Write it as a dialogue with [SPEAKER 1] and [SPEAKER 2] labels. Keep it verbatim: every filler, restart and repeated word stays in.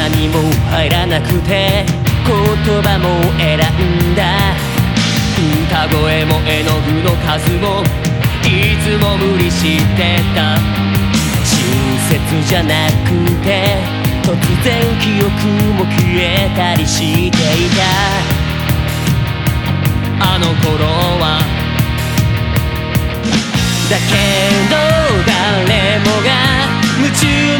[SPEAKER 1] 何も入らなくて言葉も選んだ。歌声も絵の具の数もいつも無理してた。親切じゃなくて突然記憶も消えたりしていた。あの頃はだけど誰もが夢中